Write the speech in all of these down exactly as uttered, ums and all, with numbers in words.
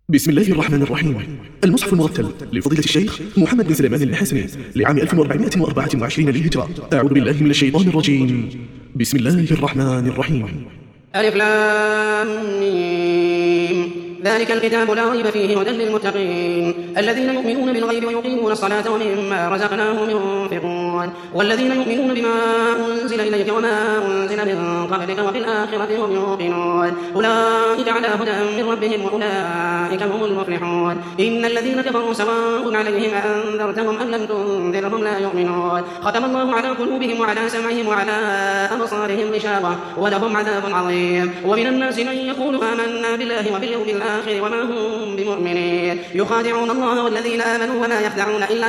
بسم الله الرحمن الرحيم. المصحف المرتل لفضيلة الشيخ محمد بن سليمان الحسني لعام ألف وأربعمائة وأربعة وعشرين للهجرة. أعوذ بالله من الشيطان الرجيم. بسم الله الرحمن الرحيم. ألف لام ميم. ذلك الكتاب لا ريب فيه هدى للمتقين الذين يؤمنون بالغيب ويقيمون الصلاة ومما رزقناهم ينفقون والذين يؤمنون بما أنزل إليك وما أنزل من قبلك وبالآخرة هم يوقنون أولئك على هدى من ربهم وأولئك هم المفلحون. إن الذين كفروا سواء عليهم أنذرتهم أم لم تنذرهم لا يؤمنون. ختم الله على قلوبهم وعلى سمعهم وعلى أبصارهم غشاوة ولهم عذاب عظيم. ومن الناس من يقول آمنا بالله وباليوم الآخر وما هم بمؤمنين يخادعون الله والذين آمنوا وما يخدعون إلا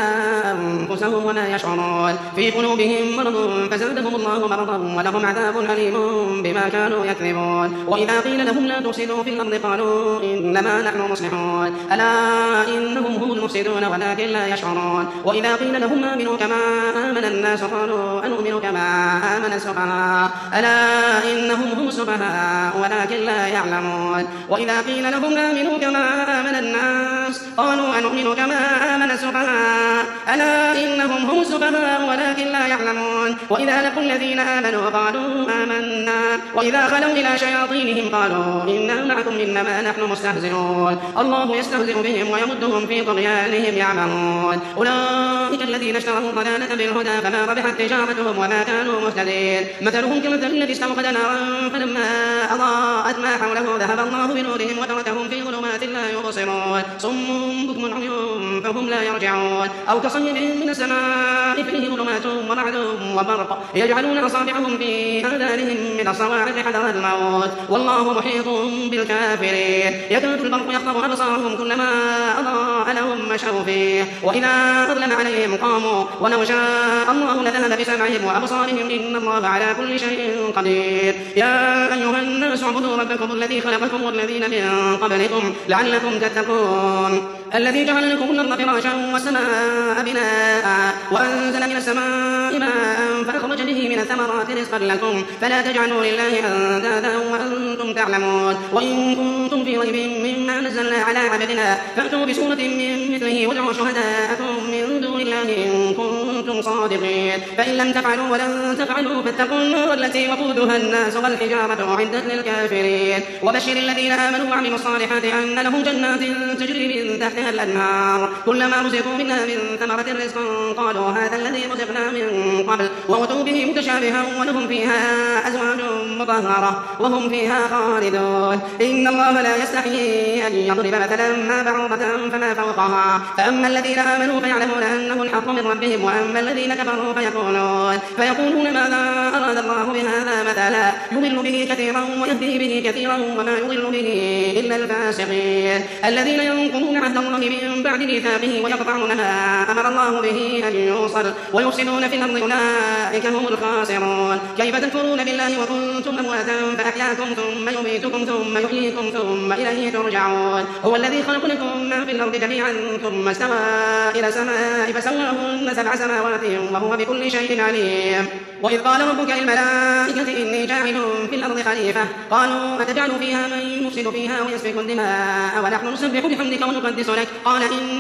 أنفسهم وما يشعرون. في قلوبهم مرض فزادهم الله مرضا ولهم عذاب أليم بما كانوا يكذبون. وإذا قيل لهم لا تفسدوا في الأرض قالوا إنما نحن مصلحون ألا إنهم هم المفسدون ولكن لا يشعرون. وإذا قيل لهم آمنوا كما آمن الناس قالوا أنؤمن كما آمن السفهاء ألا إنهم هم السفهاء ولكن لا يعلمون. وإذا قيل لهم آمنوا كما آمن الناس قالوا أنؤمن كما آمن السفهاء ألا إنهم هم السفهاء ولكن لا يعلمون. وإذا لقوا الذين آمنوا قالوا آمنا وإذا خلوا إلى شياطينهم قالوا إنا معكم إنما نحن مستهزئون. الله يستهزئ بهم ويمدهم في طغيانهم يعمهون. أولئك الذين اشتروا الضلالة بالهدى فما ربحت تجارتهم وما كانوا مهتدين. مثلهم كمثل الذي استوقد نارا فلما أضاءت ما حوله ذهب الله بنورهم وتركهم في ظلمات لا يبصرون صم بكم عمي فهم لا يرجعون. أو كصيب من السماء فيه ظلمات ورعد وبرق يجعلون أصابعهم في آذانهم من الصواعق حذر الموت والله محيط بالكافرين. يكاد البرق يخطف أبصارهم كلما أضاء لهم مشوا فيه وإذا أظلم عليهم قاموا ولو شاء الله لذهب بسمعهم وأبصارهم إن الله على كل شيء قدير. يا أيها الناس اعبدوا ربكم الذي خلقكم والذين من قبلكم لعلكم تتقون الذي جعل لكم الأرض فراشا والسماء بناء وأنزل من السماء ماء فأخرج به من الثمرات رزقا لكم فلا تجعلوا لله أندادا وأنتم تعلمون. وإن كنتم في ريب مما نزلنا على عبدنا فأتوا بسورة من مثله وادعوا شهداءكم من دون الله إن كنتم صادقين فإن لم تفعلوا ولن تفعلوا فاتقوا النار التي وقودها الناس والحجارة أعدت للكافرين. وبشر الذين آمنوا وعملوا الصالحات أن لهم جنات تجري من تحتها الأنهار كلما رزقوا منها من ثمرة رزقا قالوا هذا الذي رزقنا من قبل وأتوا به متشابها ولهم فيها أزواج مطهرة وهم فيها خالدون. إن الله لا يستحيي أن يضرب مثلا ما بعوضة فما فوقها فأما الذين آمنوا فيعلمون أنه الحق من ربهم وأما الذين كفروا فيقولون فيقولون ماذا أراد الله بهذا مثلا يضل به كثيرا ويهدي به كثيرا وما يضل به إلا الفاسقين الذين ينقضون عهد الله من بعد ميثاقه ويقطعون ما أمر الله به أن يوصل ويفسدون في الأرض أولئك هم الخاسرون. كيف تكفرون بالله وكنتم أمواتا فأحياكم ثم يميتكم ثم يحييكم ثم إليه ترجعون. هو الذي خلق لكم ما في الأرض جميعا ثم استوى إلى السماء فسواهن سبع سماوات وهو بكل شيء عليم. وإذ قال ربك للملائكة إني جاعل في الأرض خليفة قالوا أتجعل فيها من يفسد فيها ويسفك الدماء ونحن نسبح بحمدك ونقدس لك قال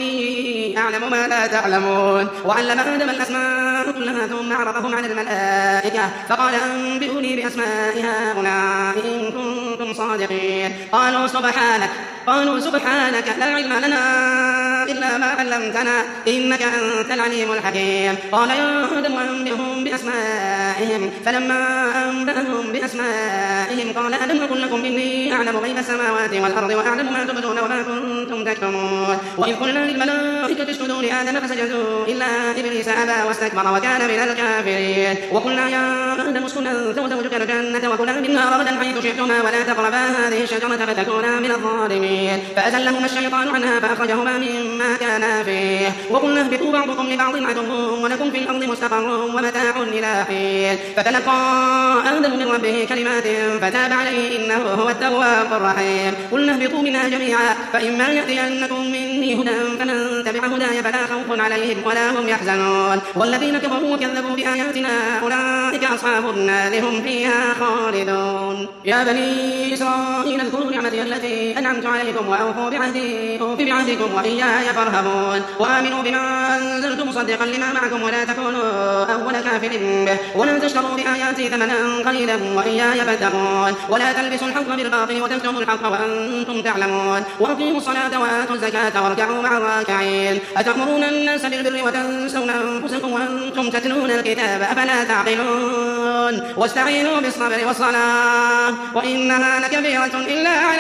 إني أعلم ما لا تعلمون. وعلم آدم الأسماء كلها ثم عرضهم على الملائكة فقال أنبئوني بأسماء هؤلاء إن كنتم صادقين قالوا سبحانك قالوا سبحانك لا علم لنا إلا ما علمتنا إنك أنت العليم الحكيم. قال يا آدم أنبئهم بأسمائهم فلما أنبأهم بأسمائهم قال ألم أقل لكم إني أعلم غيب السماوات والأرض وأعلم ما تبدون وما كنتم تكتمون. وإذ قلنا للملائكة اسجدوا لآدم فسجدوا إلا إبليس أبى واستكبر وكان من الكافرين. وقلنا يا آدم اسكن أنت وزوجك الجنة وكلا منها رغدا حيث شئتما ولا تقربا هذه الشجرة فتكونا من الظالمين فأزلهما الشيطان عنها فأخرجهما مما كانا فيه وقلنا اهبطوا بعضكم لبعض عدو ولكم في الأرض مستقر ومتاع إلى حين. فتلقى آدم من ربه كلمات فتاب عليه إنه هو التواب الرحيم. قلنا اهبطوا منها جميعا فإما يأتينكم مني هدى فمن تبع هداي فلا خوف عليهم ولا هم يحزنون. والذين كفروا وكذبوا بآياتنا أولئك أصحاب النار هم فيها خالدون. يا بني إسرائيل اذكروا نعمتي التي أنعمت عليكم عليكم وأوفوا بعهدي أوف بعهدكم وإياي فارهبون وآمنوا بما أنزلت مصدقا لما معكم ولا تكونوا أول كافر به ولا تشتروا بآياتي ثمنا قليلا وإياي فاتقون ولا تلبسوا الحق بالباطل وتكتموا الحق وأنتم تعلمون وأقيموا الصلاة وآتوا الزكاة واركعوا مع الراكعين أتأمرون الناس بالبر وتنسون أنفسكم وأنتم تتلون الكتاب أفلا تعقلون واستعينوا بالصبر والصلاة وإنها لكبيرة إلا على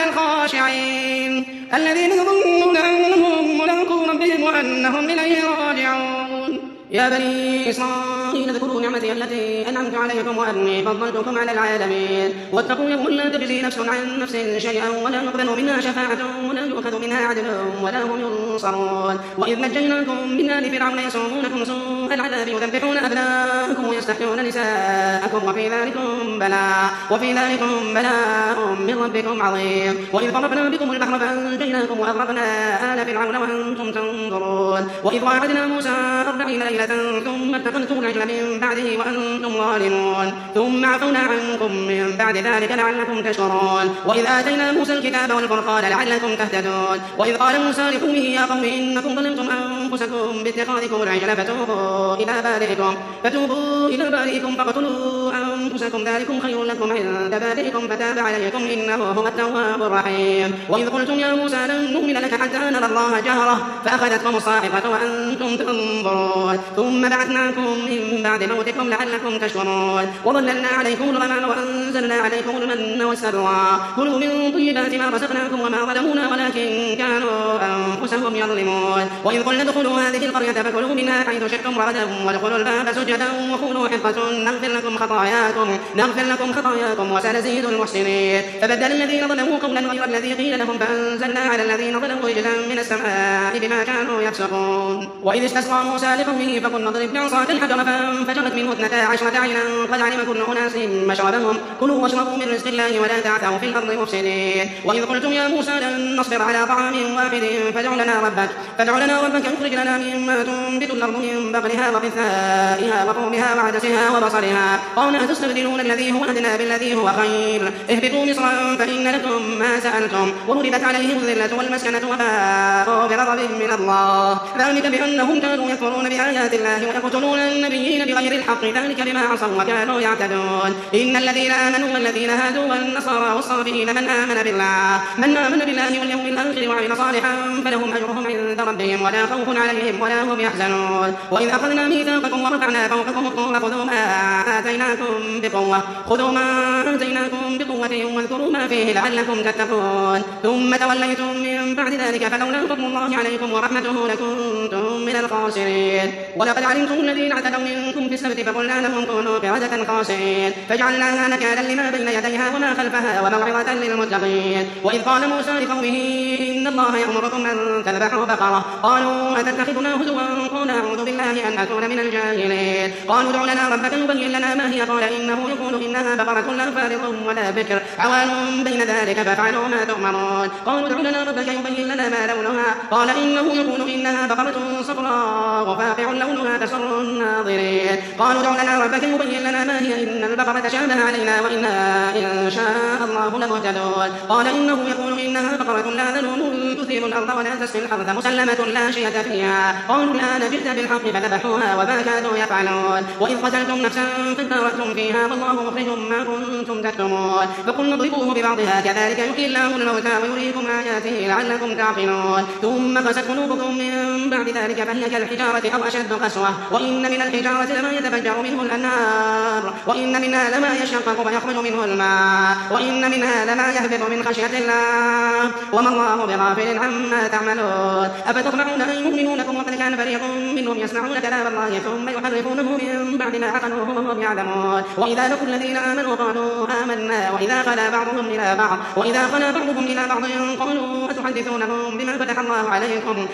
الخاشعين الذين يظنون أنهم ملاقو ربهم وأنهم إليه راجعون يا بني إسرائيل اذكروا نعمتي التي أنعمت عليكم وأني فضلتكم على العالمين واتقوا يوما لا تجزي نفس عن نفس شيئا ولا يقبل منها شفاعة ولا يؤخذ منها عدل ولا هم ينصرون وإذ نجيناكم من آل فرعون يسومونكم سوء العذاب يذبحون أبناءكم ويستحيون نساءكم وفي ذلكم بلاء وفي ذلكم بلاء من ربكم عظيم وإذ فرقنا بكم البحر فأنجيناكم وأغرقنا آل فرعون وأنتم تنظرون وإذ واعدنا موسى أربعين ليلة ثم اتخذتم العجل من بعده وأنتم ظالمون ثم عفونا عنكم من بعد ذلك لعلكم تشكرون وإذ آتينا موسى الكتاب والفرقان لعلكم تهتدون وإذ قال موسى لقومه يا قوم إنكم ظلمتم أنفسكم باتخاذكم العجل فتوبوا إلى بارئكم فتوبوا إلى بارئكم فاقتلوا أنفسكم ذلكم خير لكم عند بارئكم فتاب عليكم إنه هو التواب الرحيم وإذ قلتم يا موسى لن نؤمن لك حتى نرى الله جهرة فأخذتكم الصاعقة وأنتم تنظرون ثم بعثناكم من بعد موتكم لعلكم تشكرون وظللنا عليكم الغمام وأنزلنا عليكم المن والسلوى كلوا من طيبات ما رزقناكم وما ظلمونا ولكن كانوا أنفسهم يظلمون وإذ قلنا ادخلوا هذه القرية فكلوا منها حيث شئتم رغدا وادخلوا الباب سجدا وقولوا حطة نغفر لكم خطاياكم نغفر لكم خطاياكم وسنزيد المحسنين فبدل الذين ظلموا قولا غير الذي قيل لهم فأنزلنا على الذين ظلموا رجلا من السماء بما كانوا يفسقون وإذ استسقى موسى لقومه فقلنا اضرب بعصاك الحجر فانفجرت منه اثنتا عشرة عينا قد علم كل أناس مشربهم كلوا واشربوا من رزق الله ولا تعثوا في الأرض مفسدين وإذ قلتم يا موسى لن نصبر على طعام واحد فادع لنا ربك فادع لنا ربك يخرج لنا مما تنبت الأرض من بقلها وقثائها وقومها وعدسها وبصلها قال أتستبدلون الذي هو أدنى بالذي هو خير اهبطوا مصرا فإن لكم ما سألتم وضربت عليهم الذلة والمسكنة وباءوا بغضب من الله ذلك بأنهم كانوا يكفرون بآيات الله ويقتلون النبيين بغير الحق ذلك بما عصوا وكانوا يعتدون إن الذين آمنوا والذين هادوا والنصارى والصابئين من آمن بالله من آمن بالله واليوم الآخر وعمل صالحا فلهم أجرهم عند ربهم ولا خوف عليهم ولا هم يحزنون وإذ أخذنا ميثاقكم ورفعنا فوقكم الطور خذوا ما آتيناكم بقوة خذوا ما آتيناكم بقوة واذكروا ما فيه لعلكم تتقون ثم توليتم من بعد ذلك فلولا فضل الله عليكم ورحمته لكنتم من الخاسرين ولقد علمتم الذين اعتدوا منكم في السبت فقلنا لهم كونوا قردة خاسرين فجعلناها نكالا لما بين يديها وما خلفها وموعظة للمتقين وإذ قال موسى لقومه إن الله يأمركم أن تذبحوا بقرة قالوا أتتخذنا هزوا قال أعوذ بالله أن أكون من الجاهلين قالوا ادع لنا ربك يبين لنا ما هي قال إنه يقول إنها بقرة لا فارض ولا بكر عوان بين ذلك فافعلوا ما تؤمرون قالوا ادع لنا ربك يبين لنا ما لونها قال إنه يقول إنها بقرة صفراء فاقع لونها تسر الناظرين قالوا ادع لنا ربك يبين لنا ما هي إن البقرة تشابه علينا وإنا إن شاء الله لمهتدون قال إنه يقول إنها بقرة لا ذلول تثير الأرض ولا تسقي الحرث مسلمة لا شية فيها قالوا الآن جئت بالحق فذبحوها وما كانوا يفعلون وإذ قتلتم نفسا فادارأتم فيها والله مخرج ما كنتم تكتمون فقلنا اضربوه ببعضها كذلك يحيي الله الموتى ويريكم آياته لعلكم تعقلون ثم قست قلوبكم من بعد ذلك فهي كالحجارة أو أشد قسوة وإن من الحجارة لما يتفجر منه الأنهار وإن منها لما يشقق فيخرج منه الماء وإن منها لما يهبط من خشية الله وما الله بغافل عما تعملون أفتطمعون أن يؤمنوا لكم وقد كان فريق منهم يسمعون كلام الله ثم يحرفونه من بعد ما عقلوه وهم يعلمون وإذا لقوا الذين آمنوا قالوا آمنا وإذا خلا بعضهم إلى بعض وإذا خلا بعضهم إلى بعض قالوا أتحدثونهم بما فتح الله عليكم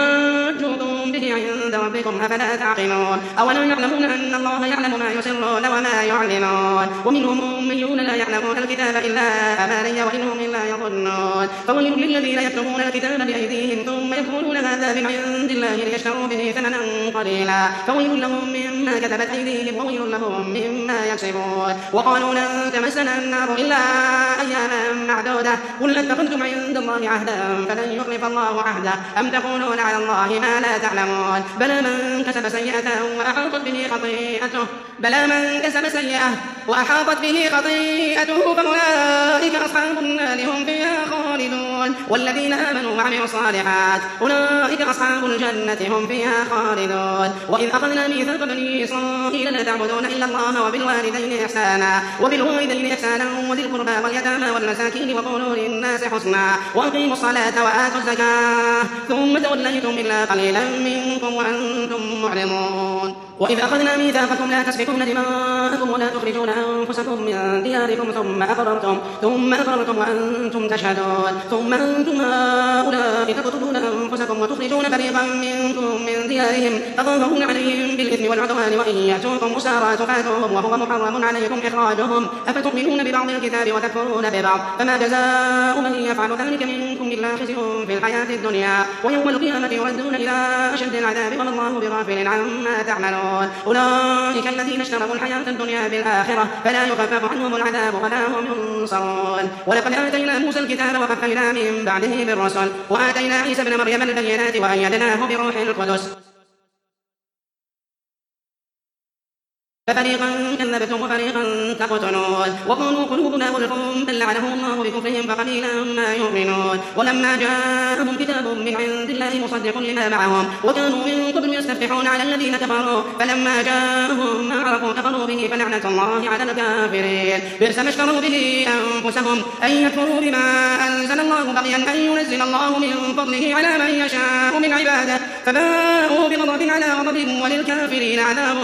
ليحاجوكم به عند ربكم أفلا تعقلون أولا يعلمون أن الله يعلم ما يسرون وما يعلنون ومنهم أميون لا يعلمون الكتاب إلا أماني وإنهم إلا يظنون فويل للذين يكتبون الكتاب بأيديهم ثم يقولون هذا من عند الله ليشتروا به ثمنا قليلا فويل لهم مما مما كتبت أيديهم وويل لهم مما يكسبون. وقالوا لن تمسنا النار إلا أياما معدودة قل اتخذتم عند الله عهدا فلن يخلف الله عهده أم تقولون على الله ما لا تعلمون. بلى من كسب سيئة وأحاطت به خطيئته بلى من كسب سيئة وأحاطت به خطيئته فأولئك أصحاب النار هم فيها خالدون. والذين آمنوا وعملوا الصالحات أولئك أصحاب الجنة هم فيها خالدون. وإذ أخذنا ميثاق بني إسرائيل لا تعبدون إلا الله وبالوالدين إحسانا وبالوالدين إحسانا وذي القربى واليتامى والمساكين وقولوا للناس حسنا وأقيموا الصلاة وآتوا الزكاة ثم توليتم إلا قليلا منكم وأنتم معرضون. وإذ أخذنا ميثاقكم لا تسفكون دماءكم ولا تخرجون أنفسكم من دياركم ثم أقررتم ثم أقررتم وأنتم تشهدون ثم أنتم هؤلاء تقتلون أنفسكم وتخرجون فريقا منكم من ديارهم تظاهرون عليهم بالإثم والعدوان وإن يأتوكم أسارى تفادوهم وهو محرم عليكم إخراجهم أفتؤمنون ببعض الكتاب وتكفرون ببعض فما جزاء من يفعل ذلك منكم إلا خزي في الحياة الدنيا ويوم القيامة يردون إلى أشد العذاب وما الله بغافل عما تعملون. أولئك الذين اشتروا الحياة الدنيا بالآخرة فلا يخفف عنهم العذاب ولا هم ينصرون. ولقد آتينا موسى الكتاب وقفينا من بعده بالرسل وآتينا عيسى ابن مريم البينات وأيدناه بروح القدس ففريقا كذبتم وفريقا تقتلون. وقالوا قلوبنا غلف بل لعنهم الله بكفرهم فقليلا ما يؤمنون. ولما جاءهم كتاب من عند الله مصدق لما معهم وكانوا من قبل يستفتحون على الذين كفروا فلما جاءهم ما عرفوا كفروا به فلعنة الله على الكافرين. بئس ما اشتروا به أنفسهم أن يكفروا بما أنزل الله بغيا أن ينزل الله من فضله على من يشاء من عباده فباءوا بغضب على غضب وللكافرين عذاب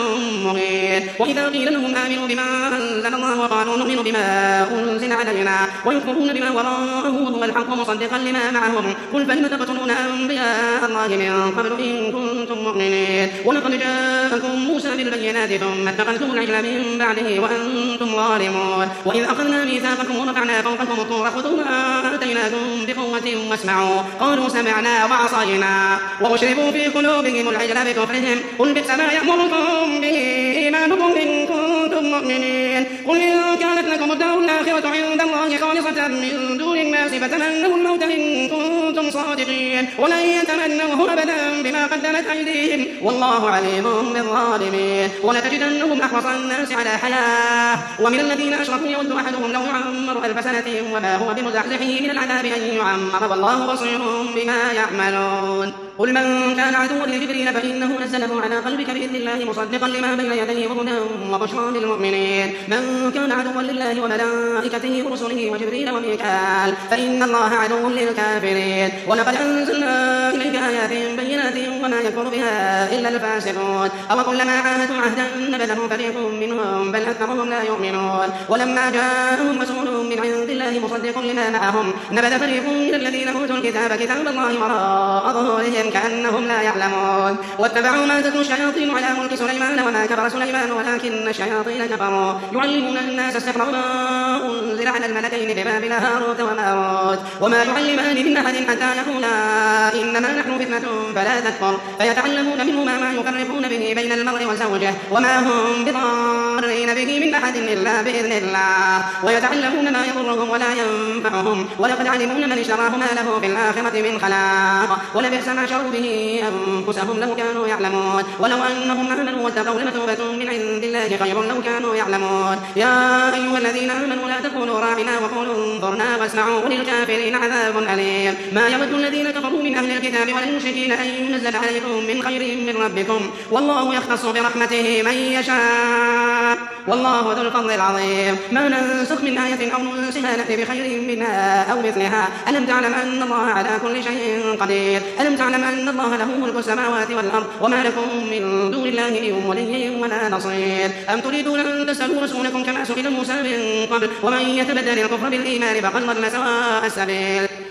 مهين. وإذا قيل لهم آمنوا بما أنزل الله وقالوا نؤمن بما أنزل علينا ويكفرون بما وراءه وهو الحق مصدقا لما معهم قل فلم تقتلون أنبياء الله من قبل إن كنتم مؤمنين. ولقد جاءكم موسى بالبينات ثم اتخذتم العجل من بعده وأنتم ظالمون. وإذ أخذنا ميثاقكم ورفعنا فوقكم الطور خذوا ما آتيناكم بقوة واسمعوا قالوا سمعنا وعصينا وأشربوا في قلوبهم العجل بكفرهم قل بئس ما يأمركم به إيمانكم إن كنتم مؤمنين. قل إن كانت لكم الدار الآخرة عند الله خالصة من دون الناس فتمنوا الموت إن كنتم صادقين ولن يتمنوه أبدا بما قدمت أيديهم والله عليم بالظالمين. ولتجدنهم أحرص الناس على حياة ومن الذين أشركوا يود أحدهم لو يعمر ألف سنة وما هو بمزحزحه من العذاب أن يعمر والله بصير بما يعملون. قل من كان عدوا لجبريل فإنه نزله على قلبك بإذن الله مصدقا لما بين يديه وهدى وبشرى للمؤمنين. من كان عدوا لله وملائكته ورسله وجبريل وميكال فإن الله عدو للكافرين. ولقد أنزلنا إليك آيات بينات وما يكفر بها إلا الفاسقون. أو كلما عاهدوا عهدا نبذه فريق منهم بل أكثرهم لا يؤمنون. ولما جاءهم رسول من عند الله مصدق لما معهم نبذ فريق من الذين أوتوا الكتاب كتاب الله وراء ظهورهم كأنهم لا يعلمون. واتبعوا ما تتلو الشياطين على ملك سليمان وما كفر سليمان ولكن الشياطين كفروا يعلمون الناس السحر وما أنزل على الملكين ببابل هاروت وماروت وما يعلمان من أحد حتى يقولا إنما نحن فتنة فلا تكفر فيتعلمون منهما ما يفرقون به بين المرء وزوجه وما هم بضارين به من أحد إلا بإذن الله ويتعلمون ما يضرهم ولا ينفعهم ولقد علمون من اشتراه ما له في الآخرة من خلاق ولبئس ما شروا به أنفسهم لو كانوا يعلمون. ولو أنهم آمنوا واتقوا لمثوبة من عند الله خير لو كانوا يعلمون. يا أيها الذين آمنوا لا تقولوا راعنا وقولوا انظرنا واسمعوا وللكافرين عذاب أليم. ما يود الذين كفروا من أهل الكتاب والمشركين أن ينزل عليكم من خير من ربكم والله يختص برحمته من يشاء والله ذو الفضل العظيم. ما ننسخ من آية أو ننسها نأتي بخير منها أو مثلها. ألم تعلم أن الله على كل شيء قدير. ألم تعلم أن الله له ملك السماوات والأرض وما لكم من دون الله من ولي ولا نصير. أم تريدون أن تسألوا رسولكم كما سئل موسى من قبل ومن يتبدل الكفر بالإيمان فقد ضل سواء السبيل.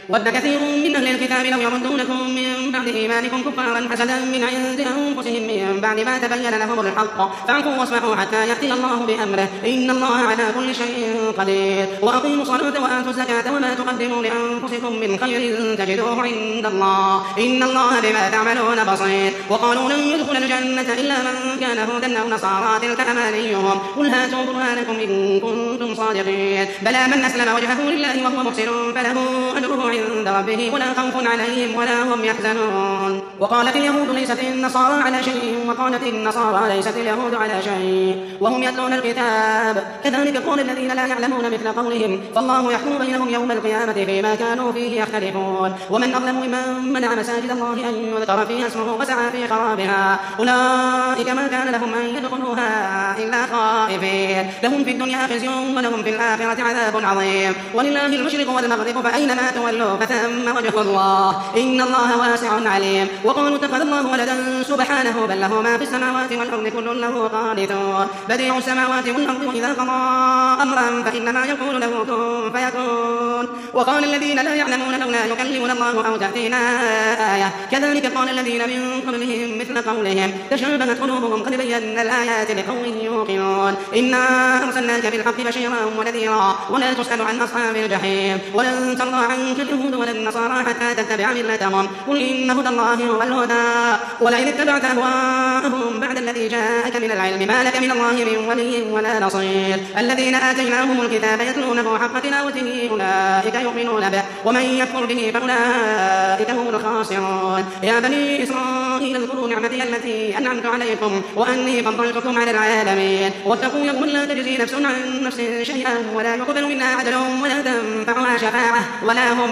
ود كثير من أهل الكتاب لو يردونكم من بعد إيمانكم كفارا حسدا من عند أنفسهم من بعد ما تبين لهم الحق فاعفوا واصفحوا حتى يأتي الله بأمره إن الله على كل شيء قدير وأقيموا الصلاة وآتوا الزكاة وما تقدموا لأنفسكم من خير تجدوه عند الله إن الله بما تعملون بصير وقالوا لن يدخل الجنة إلا من كان هودا أو نصارى تلك أمانيهم قل هاتوا برهانكم إن كنتم صادقين بلى من أسلم وجهه لله وهو محسن فله أجره عند ربه ولا خوف عليهم ولا هم يحزنون وقالت اليهود ليست النصارى على شيء وقالت النصارى ليست اليهود على شيء وهم يتلون الكتاب كذلك قول الذين لا يعلمون مثل قولهم فالله يحكم بينهم يوم القيامة فيما كانوا فيه يختلفون ومن أظلم ممن منع مساجد الله أن يذكر فيها اسمه وسعى في خرابها أولئك ما كان لهم أن يدخلوها إلا خائفين لهم في الدنيا خزي ولهم في الآخرة عذاب عظيم ولله المشرق والمغرب فأينما تولوا فثم وجه الله إن الله واسع عليم وقالوا اتخذ الله ولدا سبحانه بل له ما في السماوات والأرض كل له قانتون بديع السماوات والأرض وإذا قضى أمرا فإنما يقول له كن فيكون وقال الذين لا يعلمون لولا يكلمنا الله أو تأتينا آية كذلك قال الذين من قبلهم مثل قولهم تشابهت قلوبهم قد بينا الآيات لقوم يوقنون إنا أرسلناك بالحق بشيرا ونذيرا ولا تسأل عن أصحاب الجحيم ولن ترضى عنك اليهود ولا النصارى حتى تتبع ملتهم قل إن هدى الله هو الهدى ولئن اتبعت أهواءهم بعد الذي جاءك من العلم ما لك من الله من ولي ولا نصير الذين آتيناهم الكتاب يتلونه حق تلاوته أولئك يؤمنون به ومن يكفر به فأولئك هم الخاسرون يا بني إسرائيل اذكروا نعمتي التي أنعمت عليكم وأني فضلتكم على العالمين واتقوا يوما لا تجزي نفس عن نفس شيئا ولا يقبل منها عدل ولا تنفعها شفاعة ولا هم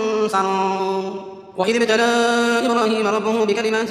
ينصرون وإذ ابتلى إبراهيم ربه بكلمات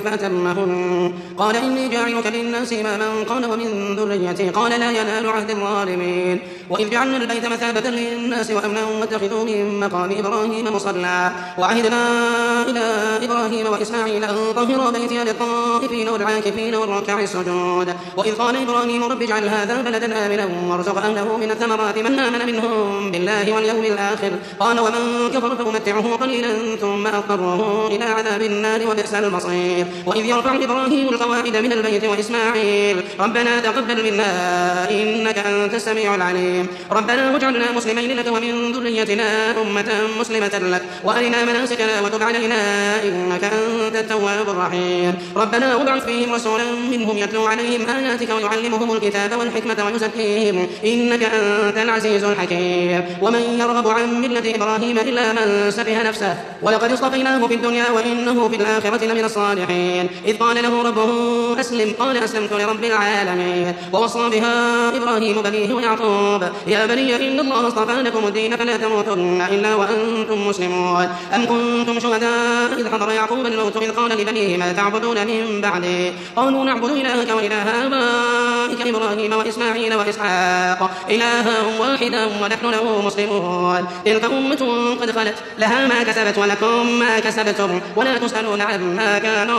فأتمهن قال إني جاعلك للناس إماما قال ومن ذريتي قال لا ينال عهد الظالمين وإذ جعلنا البيت مثابة للناس وأمنا واتخذوا من مقام إبراهيم مصلى وعهدنا إلى إبراهيم وإسماعيل أن طهرا بيتي للطائفين والعاكفين والركع السجود وإذ قال إبراهيم رب اجعل هذا بلدا آمنا وارزق أهله من الثمرات من آمن منهم بالله واليوم الآخر قال ومن كفر فأمتعه قليلا ثم أضطره إلى عذاب النار وبئس المصير وإذ يرفع إبراهيم القواعد من البيت وإسماعيل ربنا تقبل منا إنك أنت السميع العليم ربنا واجعلنا مسلمين لك ومن ذريتنا أمة مسلمة لك وأرنا مناسكنا وتب علينا إنك أنت التواب الرحيم ربنا وابعث فيهم رسولا منهم يتلو عليهم آياتك ويعلمهم الكتاب والحكمة ويزكيهم إنك أنت العزيز الحكيم ومن يرغب عن ملة إبراهيم إلا من سفه نفسه ولقد اصطفيناه في الدنيا وإنه في الآخرة لمن الصالحين إذ قال له ربه أسلم قال أسلمت لرب العالمين ووصى بها إبراهيم بنيه ويعقوب يا بني إن الله اصطفى لكم الدين فلا تموتن إلا وأنتم مسلمون أم كنتم شهداء إذ حضر يعقوب الموت إذ قال لبنيه ما تعبدون من بعدي قالوا نعبد إلهك وإله آبائك إبراهيم وإسماعيل وإسحاق إلها واحدا ونحن له مسلمون تلك أمة قد خلت لها ما كسبت ولكم ما كسبتم ولا تسألون عما كانوا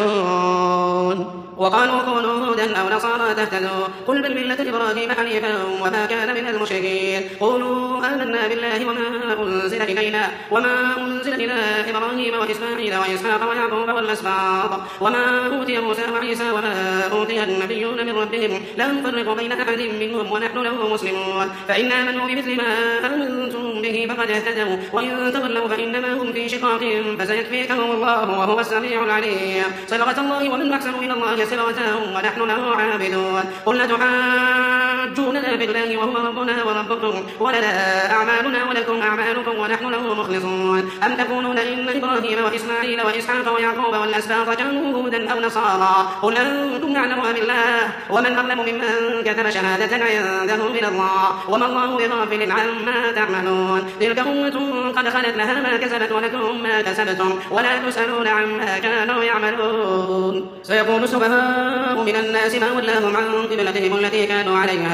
يعملون وقالوا كونوا هودا أو نصارى تهتدوا قل بل ملة إبراهيم حنيفا وما كان من المشركين قولوا آمنا بالله وما أنزل إلينا وما أنزل إلى إبراهيم وإسماعيل وإسحاق ويعقوب والأسباط وما أوتي موسى وعيسى وما أوتي النبيون من ربهم لا نفرق بين أحد منهم ونحن له مسلمون فإن آمنوا بمثل ما آمنتم به فقد اهتدوا وإن تولوا فإنما هم في شقاق فسيكفيكهم الله وهو السميع العليم صبغة الله ومن أحسن من الله صبغة ونحن له عابدون قل تحاجوننا بالله وهو ربنا وربكم ولنا أعمالنا ولكم أعمالكم ونحن له مخلصون أم تقولون إن إبراهيم وإسماعيل وإسحاق ويعقوب والأسباط كانوا هودا أو نصارى قل أنتم أعلم أم الله ومن أظلم ممن كتب شهادة عنده من الله وما الله بغافل عما تعملون تلك أمة قد خلت لها ما كسبت ولكم ما كسبتم ولا تسألون عما كانوا يعملون سيقول السفهاء من الناس ما ولاهم عن قبلتهم التي كانوا عليها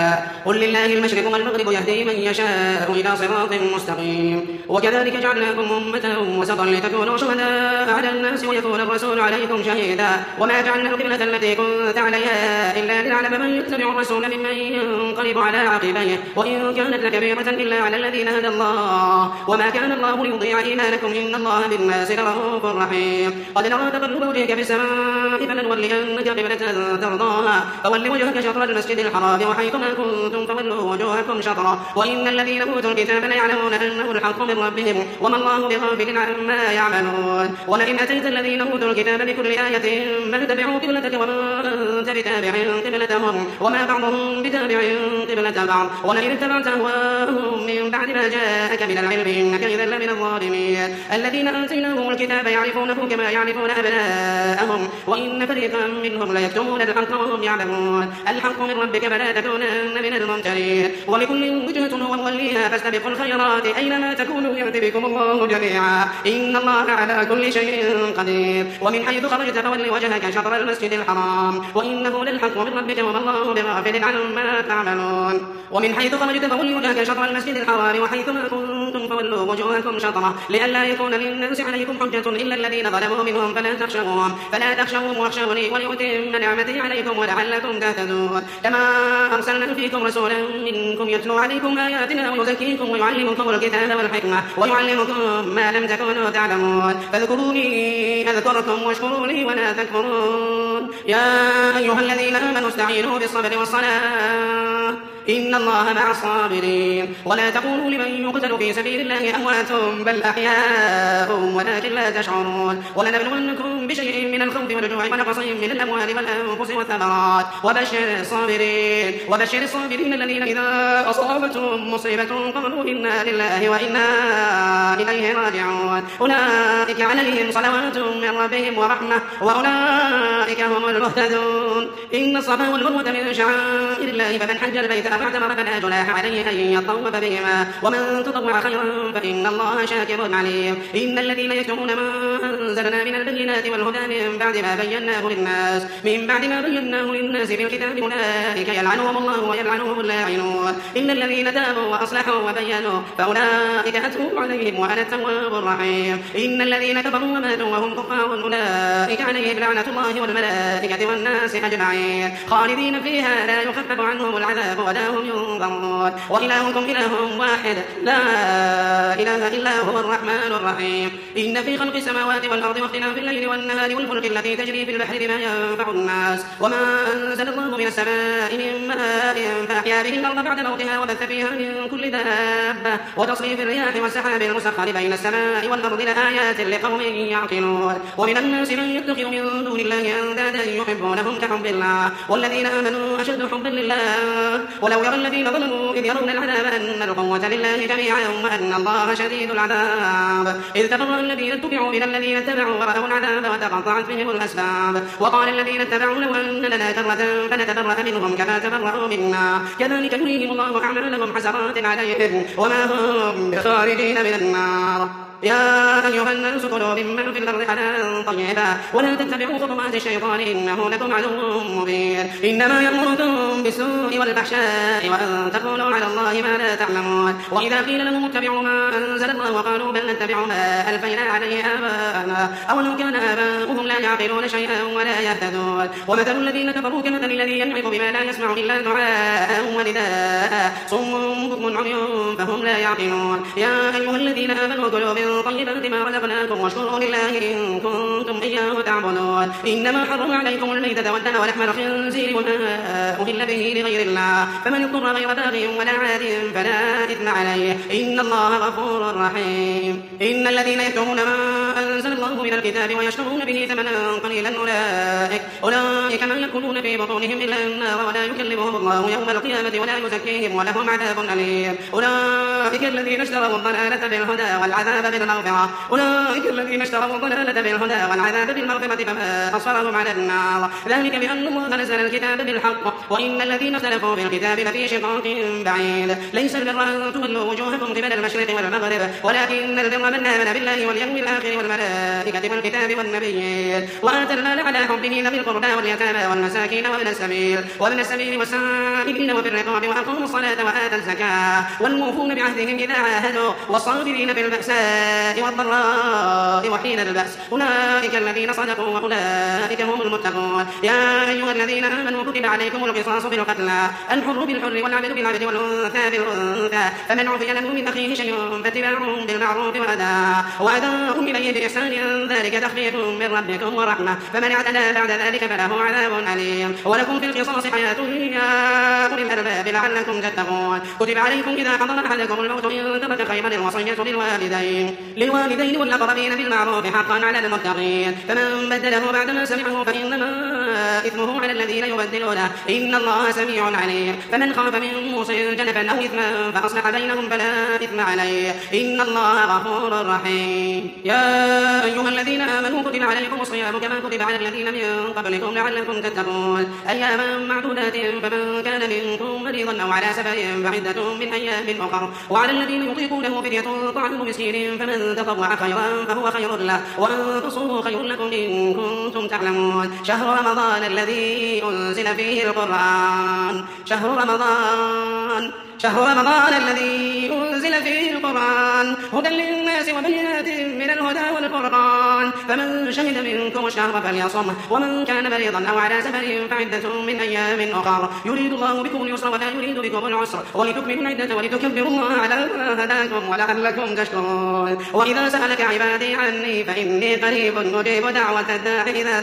يشاء قل لله المشرق والمغرب يهدي من يشاء إلى صراط مستقيم وكذلك جعلناكم أمة وسطا لتكونوا شهداء على الناس ويكون الرسول عليكم شهيدا وما جعلنا القبلة التي كنت عليها إلا لنعلم من يتبع الرسول ممن ينقلب على عقبيه وإن كانت لكبيرة إلا على الذين هدى الله وما كان الله ليضيع إيمانكم إن الله بالناس لرؤوف رحيم قد نرى تقلب وجهك في السماء فلنولينك قبلة ترضاها فول وجهك شطر المسجد الحرام وحيثما كنتم فولوا وجوهكم شطرا وإن الذين أوتوا الكتاب ليعلمون أنه الحق من ربهم وما الله بغافل عما يعملون ولئن أتيت الذين أوتوا الكتاب بكل آية ما تبعوا قبلتك وما أنت بتابع قبلتهم وما بعضهم بتابع قبلة بعض ولئن اتبعت أهواءهم من بعد ما جاءك من العلم إنك إذا لمن الظالمين الذين آتيناهم الكتاب يعرفونه كما يعرفون أبناءهم وإن فريقا منهم ليكتمون الحق وهم يعلمون الحق من ربك فلا تكونن من الممترين ولكل وجهة هو موليها فاستبقوا الخيرات أينما تكونوا يأت بكم الله جميعا إن الله على كل شيء قدير ومن حيث خرجت فول وجهك شطر المسجد الحرام وإنه للحق من ربك وما الله بغافل عما تعملون ومن حيث خرجت فول وجهك شطر المسجد الحرام وحيثما كنتم فولوا وجوهكم شطره لئلا يكون للناس عليكم حجة إلا الذين ظلموا منهم فلا تخشوهم فلا تخشوهم واخشوني ولأتم نعمتي عليكم ولعلكم تهتدون كما أرسلنا فيكم رسولا منكم يتلو عليكم آياتنا ويزكيكم ويعلمكم الكتاب والحكمة ويعلمكم ما لم تكونوا تعلمون فاذكروني أذكركم واشكروا لي ولا تكفرون يا أيها الذين آمنوا استعينوا بالصبر والصلاة إن الله مع الصابرين ولا تقولوا لمن يقتل في سبيل الله أموات بل أحياء ولكن لا تشعرون ولنبلونكم بشيء من الخوف والجوع ونقص من الأموال والأنفس والثمرات وبشر الصابرين وبشر الصابرين الذين إذا أصابتهم مصيبة قالوا إنا لله وإنا إليه راجعون أولئك عليهم صلوات من ربهم ورحمة وأولئك هم المهتدون إن الصفا والمروة من شعائر الله فمن حج البيت أو اعتمر فلا جناح عليه أن يطوف بهما ومن تطوع خيرا فإن الله شاكر عليم إن الذين يكتمون ما أنزلنا من البينات والهدى من بعد ما بيناه للناس من بعد ما بيناه للناس في الكتاب أولئك يلعنهم الله ويلعنهم اللاعنون إلا الذين تابوا وأصلحوا وبينوا فأولئك أتوب عليهم وأنا التواب الرحيم إن الذين كفروا وماتوا وهم كفار أولئك عليهم لعنة الله والملائكة والناس أجمعين خالدين فيها لا يخفف عنهم العذاب ولا هم ينظرون وإلهكم إله واحد لا إله إلا هو الرحمن الرحيم إن في خلق السماوات والأرض واختلاف الليل والنهار والفلك التي تجري في البحر بما ينفع الناس وما أنزل الله من السماء من ماء فأحيا به الأرض بعد موتها وبث فيها من كل دابة وتصريف الرياح والسحاب المسخر بين السماء والأرض لآيات لقوم يعقلون ومن الناس من يتخذ من دون الله أندادا يحبونهم كحب الله والذين آمنوا أشد حبا لله ولو يرى الذين ظلموا إذ يرون العذاب أن القوة لله جميعا وأن الله شديد العذاب إذ تبرأ الذين اتبعوا من الذين اتبعوا ورأوا العذاب وتقطعت بهم الأسباب وقال الذين اتبعوا لو أن لنا كرة فنتبرأ منهم كما تبرأوا منا كذلك يريهم الله أعمالهم حسرات عليهم وما هم بخارجين من النار يا أيها الناس كلوا مما في الأرض حلالا طيبا ولا تتبعوا خطوات الشيطان إنه لكم عدو مبين إنما يأمركم بالسوء والفحشاء وأن تقولوا على الله ما لا تعلمون وإذا قيل لهم اتبعوا ما أنزل الله وقالوا بل نتبع ما ألفينا عليه آباءنا أولو كان آباؤهم لا يعقلون شيئا ولا يهتدون ومثل الذين كفروا كمثل الذي ينعق بما لا يسمع إلا دعاء ونداء صم بكم عمي فهم لا يعقلون يا أيها الذين آمنوا كلوا من طيبات ما رزقناكم واشكروا لله إن كنتم إياه تعبدون إنما حرم عليكم الميتة والدم ولحم الخنزير وما أهل به لغير الله فمن اضطر غير باغ ولا عاد فلا إثم عليه إن الله غفور رحيم إن الذين يكتمون ما أنزل الله من الكتاب ويشترون به ثمنا قليلا أولئك أولئك من يأكلون في بطونهم إلا النار ولا يكلمهم الله يوم القيامة ولا يزكيهم ولهم عذاب أليم أولئك الذين اشتروا الضلالة بالهدى والعذاب بالمغفرة أولئك الذين اشتروا الضلالة بالهدى والعذاب بالمغفرة فما أصبرهم على النار ذلك بأن الله نزل الكتاب بالحق وإن الذين اختلفوا في الكتاب لفي شقاق بعيد ليس البر أن تولوا وجوهكم قبل المشرق والمغرب ولكن البر من آمن بالله واليوم الآخر والملائكة الملائكة والكتاب والنبيين وآتى المال على حبه ذوي القربى واليتامى والمساكين وابن السبيل وابن السبيل والسائلين وفي الرقاب وأقاموا الصلاة وآتوا الزكاة والموفون بعهدهم إذا عاهدوا والصابرين في البأساء والضراء وحين البأس أولئك الذين صدقوا وأولئك هم المتقون. يا أيها الذين آمنوا كتب عليكم القصاص في القتلى الحر بالحر والعبد بالعبد والأنثى بالأنثى فمن عفي له من أخيه شيء فاتباع بالمعروف وأداء وأداء إليه بإحسان ذلك تخفيف من ربكم ورحمة فمن اعتدى بعد ذلك فله عذاب أليم. ولكم في القصاص حياة يا أولي الألباب لعلكم تتقون. كتب عليكم إذا حضر أحدكم الموت إن ترك خيرا الوصية للوالدين للوالدين والأقربين بالمعروف حقا على المتقين فمن بدله بعدما سمعه فإنما إثمه على الذين يبدلونه إن الله سميع عليم. فمن خاف من موص جنفا أو إثما فأصلح بينهم فلا إثم عليه إن الله غفور رحيم. يا أيها الذين آمنوا كتب عليكم الصيام كما كتب على الذين من قبلكم لعلكم تتقون أياما معدودات فمن كان منكم مريضا أو على سفر فعدة من أيام أخر وعلى الذين يطيقونه فدية طعام مسكين فمن تطوع خيرا فهو خير له وأن تصوموا خير لكم إن كنتم تعلمون. شهر رمضان الذي أنزل فيه القرآن شهر رمضان شهر رمضان الذي أنزل فيه القرآن هدى للناس وبينات من الهدى والفرقان فمن شهد منكم الشهر فليصمه ومن كان مريضا أو على سفر فعدة من أيام أخر يريد الله بكم اليسر ولا يريد بكم العسر ولتكملوا العدة ولتكبروا الله على ما هداكم ولعلكم تشكرون. وإذا سألك عبادي عني فإني قريب أجيب دعوة الداع إذا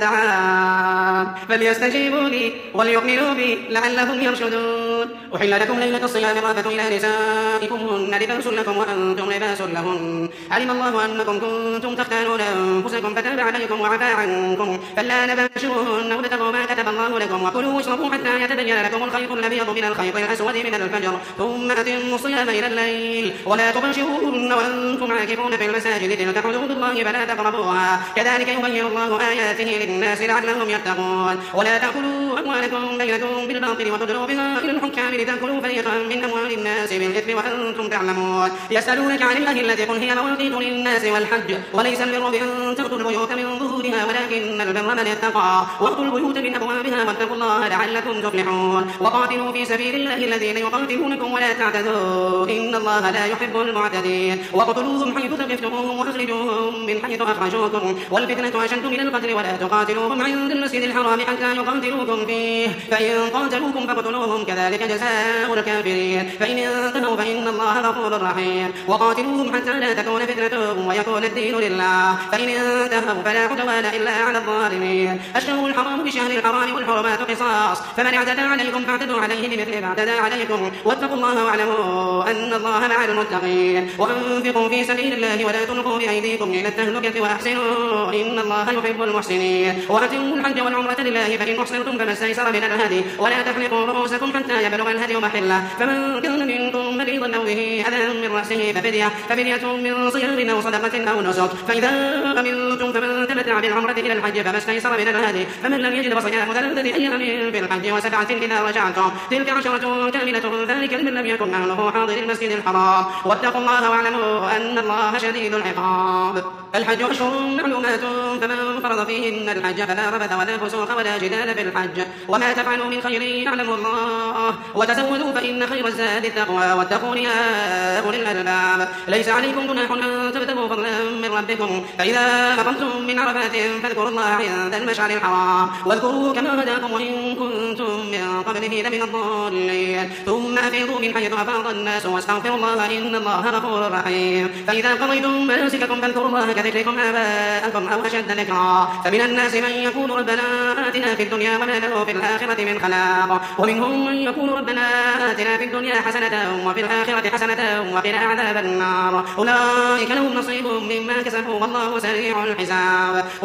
دعان فليستجيبوا لي وليؤمنوا بي لعلهم يرشدون. أحل لكم ليلة الصيام الرفث إلى نسائكم هن لباس لكم وأنتم لباس لهن علم الله أنكم كنتم تختانون أنفسكم فتاب عليكم وعفى عنكم فلا نباشروهن وابتغوا ما كتب الله لكم وكلوا واشربوا حتى يتبين لكم الخيط الأبيض من الخيط الأسود من الفجر ثم أتموا الصيام إلى الليل ولا تباشروهن وأنتم عاكفون في المساجد تلك حدود الله فلا تقربوها كذلك يبين الله آياته للناس لعلهم يتقون. ولا تأكلوا أموالكم بينكم بالباطل وتدلوا بها إلى الحكام لتأكلوا فريقا من أموال الناس بالإثم وأنتم تعلمون. يسألونك عن الله التي قل هي مواقيت للناس والحج وليس البر بأن تأتوا البيوت من ظهورها ولكن البر من اتقى وأتوا البيوت من أبوابها واتقوا الله لعلكم تفلحون. وقاتلوا في سبيل الله الذين يقاتلونكم ولا تعتدوا إن الله لا يحب المعتدين. وقتلوهم حيث ثقفتموهم وأخرجوهم من حيث أخرجوكم والفتنة أشد من القتل ولا تقاتلوهم عند المسجد الحرام حتى يقاتلوكم فيه فإن قاتلوكم فاقتلوهم كذلك جزاء الكافرين فإن انتهوا فإن الله غفور رحيم. وقاتلوهم حتى لا تكون فتنة ويكون الدين لله فإن انتهوا فلا عدوان إلا على الظالمين. الشهر الحرام بشهر الحرام والحرمات قصاص فمن اعتدى عليكم فاعتدوا عليه بمثل ما اعتدى عليكم واتقوا الله واعلموا أن الله مع المتقين. وأنفقوا في سبيل الله ولا تلقوا بأيديكم إلى التهلكة وأحسنوا إن الله يحب المحسنين. وأتموا الحج والعمرة لله فإن أحصرتم فما استيسر من الهدي ولا تحلقوا رؤوسكم حتى يبلغ الهدي محله فمن كان منكم مريضا أو به أذى من رأسه ففدية ففدية من صيام أو صدقة أو نسك فإذا أمنتم فمن تمتع بالعمرة إلى الحج فما استيسر من الهدي فمن لم يجد فصيام ثلاثة أيام في الحج وسبعة إذا رجعتم تلك عشرة كاملة ذلك لمن لم يكن أهله حاضر المسجد الحرام واتقوا الله واعلموا أن الله شديد العقاب. الحج أشهر معلومات فمن فرض فيهن الحج فلا رفث ولا فسوق ولا جدال في الحج وما تفعلوا من خير يعلم الله وتزودوا فإن خير الزاد التقوى واتقون يا أولي الألباب. ليس عليكم جناح أن تبتغوا فضلا من ربكم فإذا أفضتم من عرفات فاذكروا الله عند المشعر الحرام واذكروا كما هداكم وإن كنتم من قبله لمن الضالين ثم أفيضوا من حيث أفاض الناس واستغفروا الله إن الله غفور رحيم. فإذا قضيتم مناسككم فاذكروا الله كذكركم آباءكم أو أشد ذكرا فمن الناس من يقول ربنا آتنا في الدنيا وما له في الآخرة من خلاق ومنهم من يقول ربنا آتنا في الدنيا حسنة وفي الآخرة حسنة وقنا عذاب النار أولئك لهم نصيب مما كسبوا والله سريع الحساب.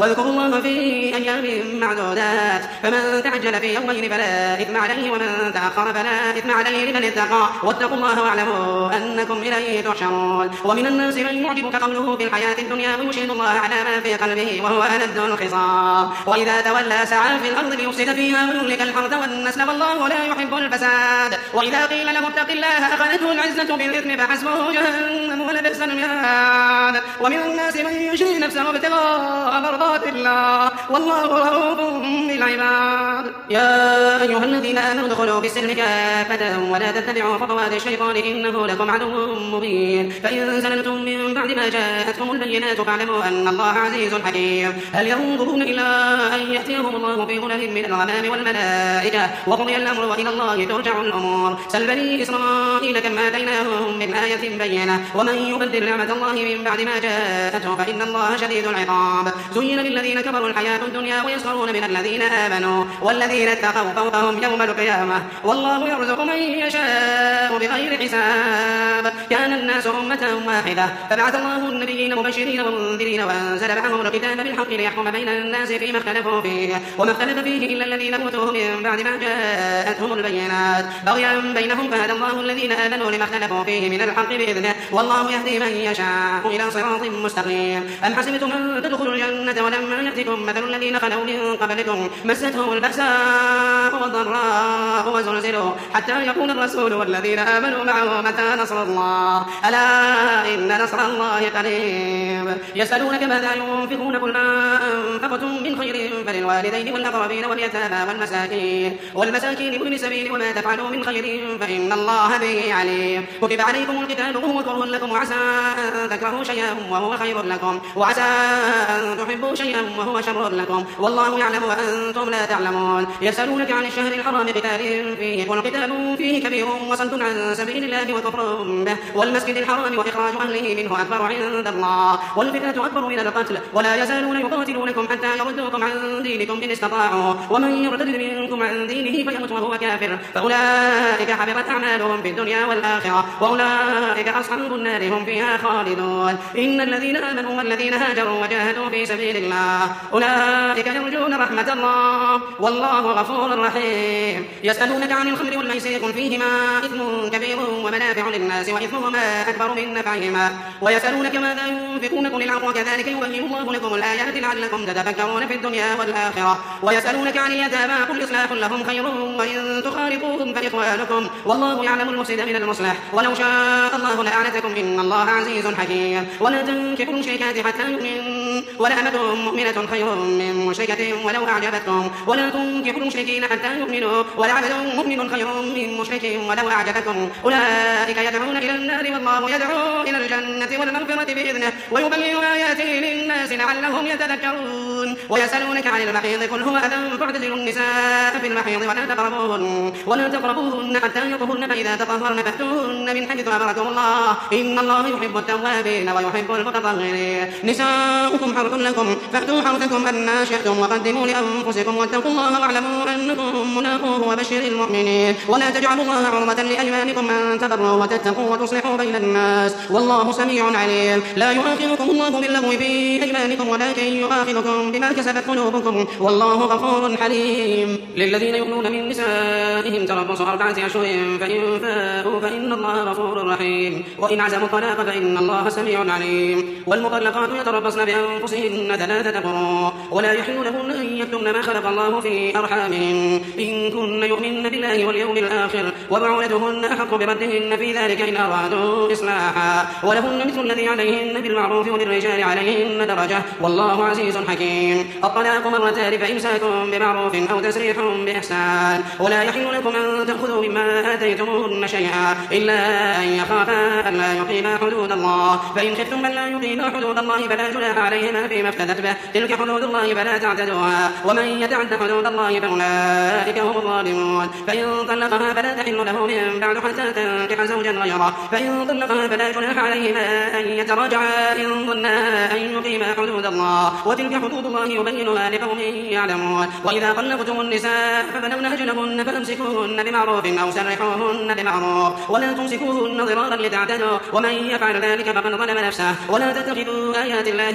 واذكروا الله في أيام معدودات فمن تعجل في يومين فلا إثم عليه ومن تأخر فلا إثم عليه لمن اتقى واتقوا الله واعلموا أنكم إليه تحشرون. ومن الناس من يعجبك قوله في الحياة الدنيا ويشهد الله على ما في قلبه وهو ألد الخصام وإذا تولى سعى في الأرض ليفسد فيها ويهلك الحرث والنسل والله لا يحب الفساد. وإذا قيل له اتق الله أخذته العزة بالإثم فحسبه جهنم ولبئس المهاد. ومن الناس من يشري نفسه ابتغاء مرضات الله والله رؤوف بالعباد. يا أيها الذين آمنوا ادخلوا في السلم كافة ولا تتبعوا خطوات الشيطان إنه لكم عدو مبين. فإن زللتم من بعد ما جاءتكم البينات فاعلموا أن الله عزيز حكيم. هل ينظرون إلا أن يأتيهم الله في ظلل من الغمام والملائكة وقضي الأمر وإلى الله ترجع الأمور. سل بني إسرائيل كم آتيناهم من آية بينة ومن يبدل نعمة الله من بعد ما جاءته فإن الله شديد العقاب. زين للذين كفروا الحياة الدنيا ويسخرون من الذين آمنوا والذين اتقوا فوقهم يوم القيامة والله يرزق من يشاء بغير حساب. كان الناس أمة واحدة فبعث الله النبيين مبشرين ومنذرين وأنزل معهم الكتاب بالحق ليحكم بين الناس فيما اختلفوا فيه وما اختلف فيه إلا الذين أوتوه من بعد ما جاءتهم البينات بغيا بينهم فهدى الله الذين آمنوا لما اختلفوا فيه من الحق بإذنه والله يهدي من يشاء إلى صراط مستقيم. أم حسبتم أن تدخلوا الجنة ولما يأتكم مثل الذين خلوا من قبلكم مستهم البأساء والضراء وزلزلوا حتى يقول الرسول والذين آمنوا معه متى نصر الله ألا إن نصر الله قريب. يسألونك ماذا ينفقون قل ما أنفقتم من خير فللوالدين والأقربين واليتامى والمساكين والمساكين وابن السبيل وما تفعلوا من خير فإن الله به عليم. كتب عليكم القتال وهو كره لكم وعسى أن تكرهوا شيئا وهو خير لكم وعسى أن تحبوا شيئا وهو شر لكم والله يعلم وأنتم لا تعلمون. يسألونك عن الشهر الحرام قتال فيه قل قتال فيه كبير وصد عن سبيل الله وكفر به والمسجد الحرام وإخراج أهله منه أكبر عند الله والفتنة أكبر من القتل ولا يزالون يقاتلونكم حتى يردوكم عن دينكم إن استطاعوا ومن يرتد منكم عن دينه فيمت وهو كافر فأولئك حبطت أعمالهم في الدنيا والآخرة وأولئك أصحاب النار هم فيها خالدون. إن الذين آمنوا والذين هاجروا وجاهدوا في سبيل الله أولئك يرجون رحمة الله والله غفور رحيم. يسألونك عن الخمر والميسر قل فيهما إثم كبير ومنافع للناس وإثمهما أكبر من نفعهما ويسألونك ماذا ينفقون قل العفو كذلك يبين الله لكم الآيات لعلكم تتفكرون في الدنيا والآخرة. ويسألونك عن اليتامى قل إصلاح لهم خير وإن تخالطوهم فإخوانكم والله يعلم المفسد من المصلح ولو شاء الله لأعنتكم إن الله عزيز حكيم. ولا تنكحوا المشركات حتى يؤمنوا ولأمة مؤمنة خير من مشركة ولو أعجبتكم ولا تنكحوا المشركين حتى يؤمنوا ولعبد مؤمن خير من مشرك ولو أعجبكم أولئك يدعون إلى النار والله يدعو إلى الجنة والمغفرة بإذنه ويبين آياته للناس لعلهم يتذكرون. ويسألونك عن المحيض قل هو أذى فاعتزلوا النساء في المحيض ولا تقربوهن ولا تقربوهن حتى يطهرن فإذا تطهرن فأتوهن من حيث أمركم الله إن الله يحب التوابين ويحب المتطهرين. نساؤكم حرث لكم فأتوا حرثكم أن شئتم وقدموا لأنفسكم واتقوا الله واعلموا أنكم ملاقوه وبشر المؤمنين. ولا تجعلوا الله عرضة لأيمانكم أن تبروا وتتقوا وتصلحوا بين الناس والله سميع عليم. لا يؤاخذكم الله باللغو في أيمانكم ولكن يؤاخذكم بما كسبت قلوبكم والله غفور حليم. للذين يؤمنون من نسائهم تربص أربعة أشهر فإن فاءوا فإن الله غفور رحيم وإن عزموا الطلاق فإن الله سميع عليم. والمطلقات يتربصن بأنفسهن ثلاثة قروء ولا يحل لهن أن يكتمن ما خلق الله في أرحامهن إن كن يؤمن بالله واليوم الآخر وبعولتهن أحق بردهن في ذلك إن أرادوا إصلاحا ولهن مثل الذي عليهن بالمعروف وللرجال عليهن درجة والله عزيز حكيم. الطلاق مرتان فإمساك بمعروف أو تسريح بإحسان ولا يحل لكم أن تأخذوا مما آتيتموهن شيئا إلا أن يخافا أن لا يقيما حدود الله فإن خفتم أن لا يقيما حدود الله فلا جناح عليهما فيما افتدت به تلك حدود الله فلا تعتدوها ومن يتعد حدود الله فأولئك هم الظالمون. فإن طلقها فلا تحل له من بعد حتى تنكح زوجا غيره فإن طلقها فلا جناح عليهما أن يتراجعا إن ظنا أن يقيما حدود الله وتلك حدود الله يبينها لقوم يعلمون. وإذا طلقتم النساء فبلغن أجلهن فأمسكوهن بمعروف أو سرحوهن بمعروف ولا تمسكوهن ضرارا لتعتدوا ومن يفعل ذلك فقد ظلم نفسه. ولا تتخذوا آيات الله هزوا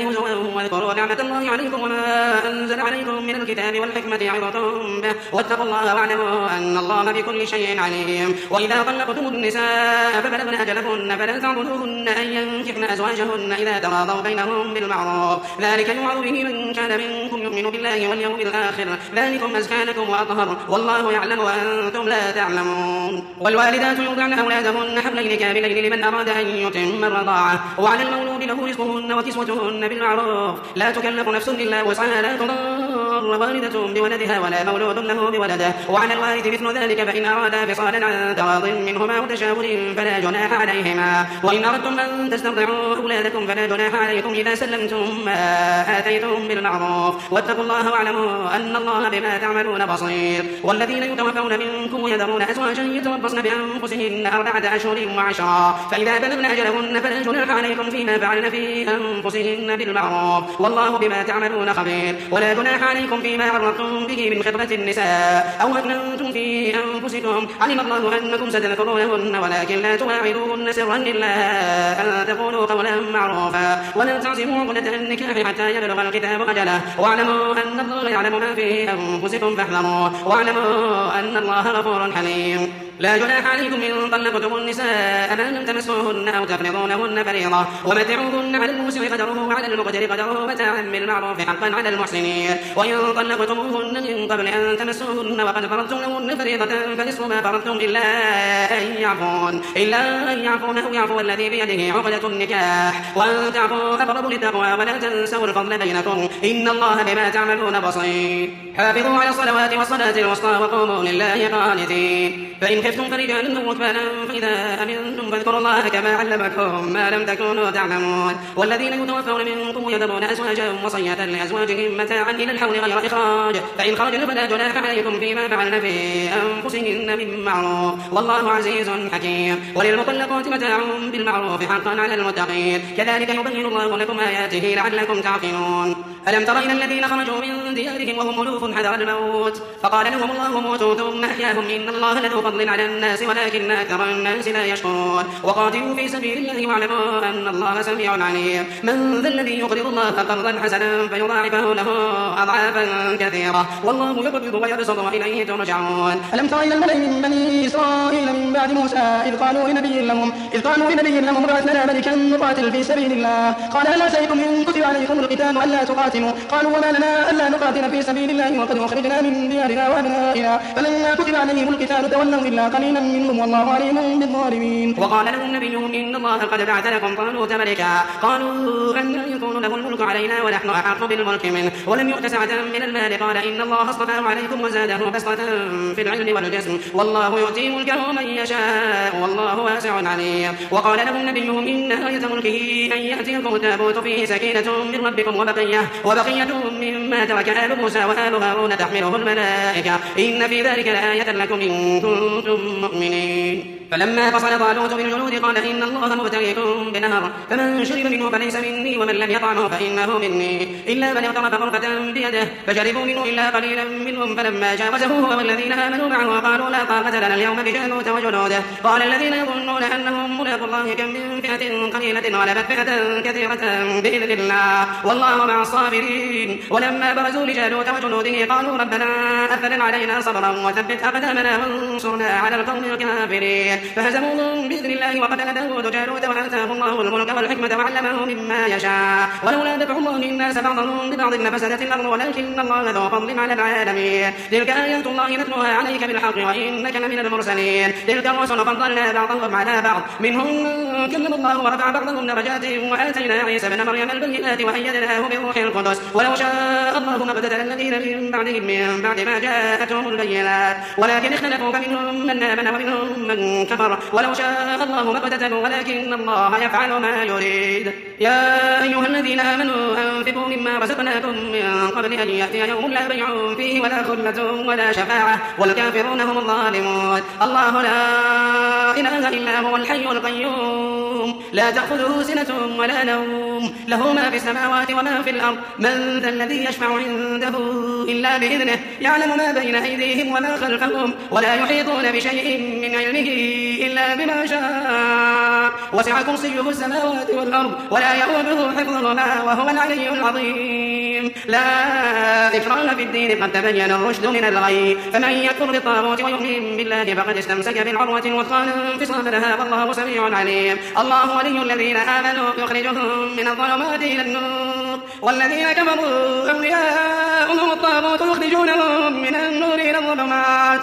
آمنوا واذكروا نعمة الله عليكم وما أنزل عليكم من الكتاب والحكمة يعظكم به واتقوا الله واعلموا أن الله بكل شيء عليم. وإذا طلقتم النساء فبلغن أجلهن فلا تعضلوهن أن ينكحن أزواجهن إذا تراضوا بينهم بالمعروف ذلك يوعظ به من كان منكم يؤمن بالله واليوم الآخر ذلكم أزكى لكم وأطهر والله يعلم وأنتم لا تعلمون. والوالدات يرضعن أولادهن حملين كاملين لمن أراد أن يتم الرضاعة وعلى المولود له رزقهن وكسوتهن بالمعروف لا تكلف نفس إلا وسعها لا تضار والدة بولدها ولا مولود له بولده وعلى الوارث مثل ذلك فإن أرادا فصالا عن تراض منهما وتشاور فلا جناح عليهما. وإن أردتم أن تسترضعوا أولادكم فلا جناح عليكم إذا سلمتم ما آتيتم بالمعروف واتقوا الله واعلموا أن الله بما تعملون بصير. والذين يتوفون منكم ويذرون أزواجا يتربصن بأنفسهن أربعة أشهر وعشرا فإذا بلغن أجلهن فلا جناح عليكم فيما فعلن في أنفسهن بالمعروف والله بما تعملون خبير. ولا جناح عليكم فيما عرضتم به من خطبة النساء أو أكننتم في أنفسكم علم الله أنكم ستذكرونهن ولكن لا تواعدوهن سرا إلا أن تقولوا قولا معروفا ولا تعزموا عقدة النكاح حتى يبلغ الكتاب أجله واعلموا أن الله يعلم ما في أنفسكم فاحذروه واعلموا أن الله غفور حليم. لا جناح عليكم إن طلقتم النساء ما لم تمسوهن أو تفرضوا لهن فريضة ومتعوهن على الموسع قدره وعلى المقتر قدره متاعا بالمعروف حقا على المحسنين. وإن طلقتموهن من قبل أن تمسوهن وقد فرضتم لهن فريضة فنصف ما فرضتم إلا أن يعفون إلا أن يعفون أو يعفو الذي بيده عقدة النكاح وأن تعفوا أقرب للتقوى ولا تنسوا الفضل بينكم إن الله بما تعملون بصير. حافظوا على الصلوات والصلاة الوسطى وقوموا لله قانتين. فإن خفتم فرجالا أو ركبانا فإذا أمنتم فاذكروا الله كما علمكم ما لم تكونوا تعلمون. والذين يتوفون منكم يذرون أزواجا وصية لأزواجهم متاعا إلى الحول غير إخراج فإن خرجن فلا جناح عليكم فيما فعلن في أنفسهن بالمعروف والله عزيز حكيم. وللمطلقات متاع بالمعروف حقا على المتقين كذلك يبين الله لكم آياته لعلكم تعقلون. ألم تر إلى الذين خرجوا من ديارهم وهم ألوف حذر الموت فقال لهم الله موتوا ثم أحياهم إن الله لذو فضل على الناس ولكن أكثر الناس لا يشكرون. وقاتلوا في سبيل الله واعلموا أن الله سميع عليم. من ذا الذي يقرض الله قرضا حسنا فيضاعفه له أضعافا كثيرة والله يقبض ويبسط وإليه ترجعون. ألم تر إلى الملأ من بني إسرائيل من بعد موسى إذ قالوا لنبي لهم إذ قالوا لنبي لهم ابعث لنا ملكا نقاتل في سبيل الله قال هل عسيتم إن كتب عليكم القتال ألا تقاتلوا قالوا وما لنا ألا نقاتل في سبيل الله وقد أخرجنا من ديارنا وأبنائنا فلما كتب عليهم القتال تولوا إلا قليلا منهم والله عليم بالظالمين. وقال لهم نبيهم إن الله قد بعث لكم طالوت ملكا قالوا أن يكون له الملك علينا ونحن أحق بالملك منه ولم يؤت سعة من المال قال إن الله اصطفاه عليكم وزاده بسطة في العلم والجسم والله يؤتي ملكه من يشاء والله واسع عليم. وقال لهم نبيهم إن آية ملكه أن يأتيكم التابوت فيه سكينة من ربكم وبقية وبقية مما ترك آل موسى وآل هارون تحمله الملائكة إن في ذلك لآية لكم إن كنتم مؤمنين. فلما فصل طالوت بالجنود قال إن الله مبتليكم بنهر فمن شرب منه فليس مني ومن لم يطعمه فإنه مني إلا من اغترف غرفة بيده فشربوا منه إلا قليلا منهم فلما جاوزه هو والذين آمنوا معه قالوا لا طاقة لنا اليوم بجالوت وجنوده قال الذين يظنون أنهم ملاقو الله كم من فئة قليلة غلبت فئة كثيرة بإذن الله والله مع الصابرين. ولما برزوا لجالوت وجنوده قالوا ربنا أفرغ علينا صبرا وثبت أقدامنا وانصرنا على القوم الكافرين فهزموهم بإذن الله وقتل داود جالوت وآتاه الله الملك والحكمة وعلمه مما يشاء ولولا دفع الله الناس بعضهم ببعض لفسدت الأرض ولكن الله ذو فضل على العالمين. تلك آيات الله نتلوها عليك بالحق وإنك لمن المرسلين. تلك الرسل فضلنا بعضهم على بعض منهم من كلم الله ورفع بعضهم درجات وآتينا عيسى ابن مريم البينات وأيدناه بروح القدس ولو شاء الله ما اقتتل الذين من بعدهم من بعد ما جاءتهم البينات ولكن اختلفوا فمنهم من آمن ومنهم من كفر ولو شاء الله ما اقتتلوا ولكن الله يفعل ما يريد. يا أيها الذين آمنوا أنفقوا مما رزقناكم من قبل أن يأتي يوم لا بيع فيه ولا خلة ولا شفاعة والكافرون هم الظالمون. الله لا إله إلا هو الحي القيوم القيوم لا تأخذه سنة ولا نوم له ما في السماوات وما في الأرض من ذا الذي يشفع عنده إلا بإذنه يعلم ما بين أيديهم وما خلفهم ولا يحيطون بشيء من علمه إلا بما شاء وسع كرسيه السماوات والأرض ولا يؤوده حفظهما وهو العلي العظيم لا إكراه في الدين قد تبين الرشد من الغي فمن يكفر بالطاغوت ويؤمن بالله فقد استمسك بالعروة الوثقى لا انفصام لها والله سميع عليم الله ولي الذين آمنوا يخرجهم من الظلمات إلى النور والذين كفروا أولياؤهم الطاغوت يخرجونهم من النور إلى الظلمات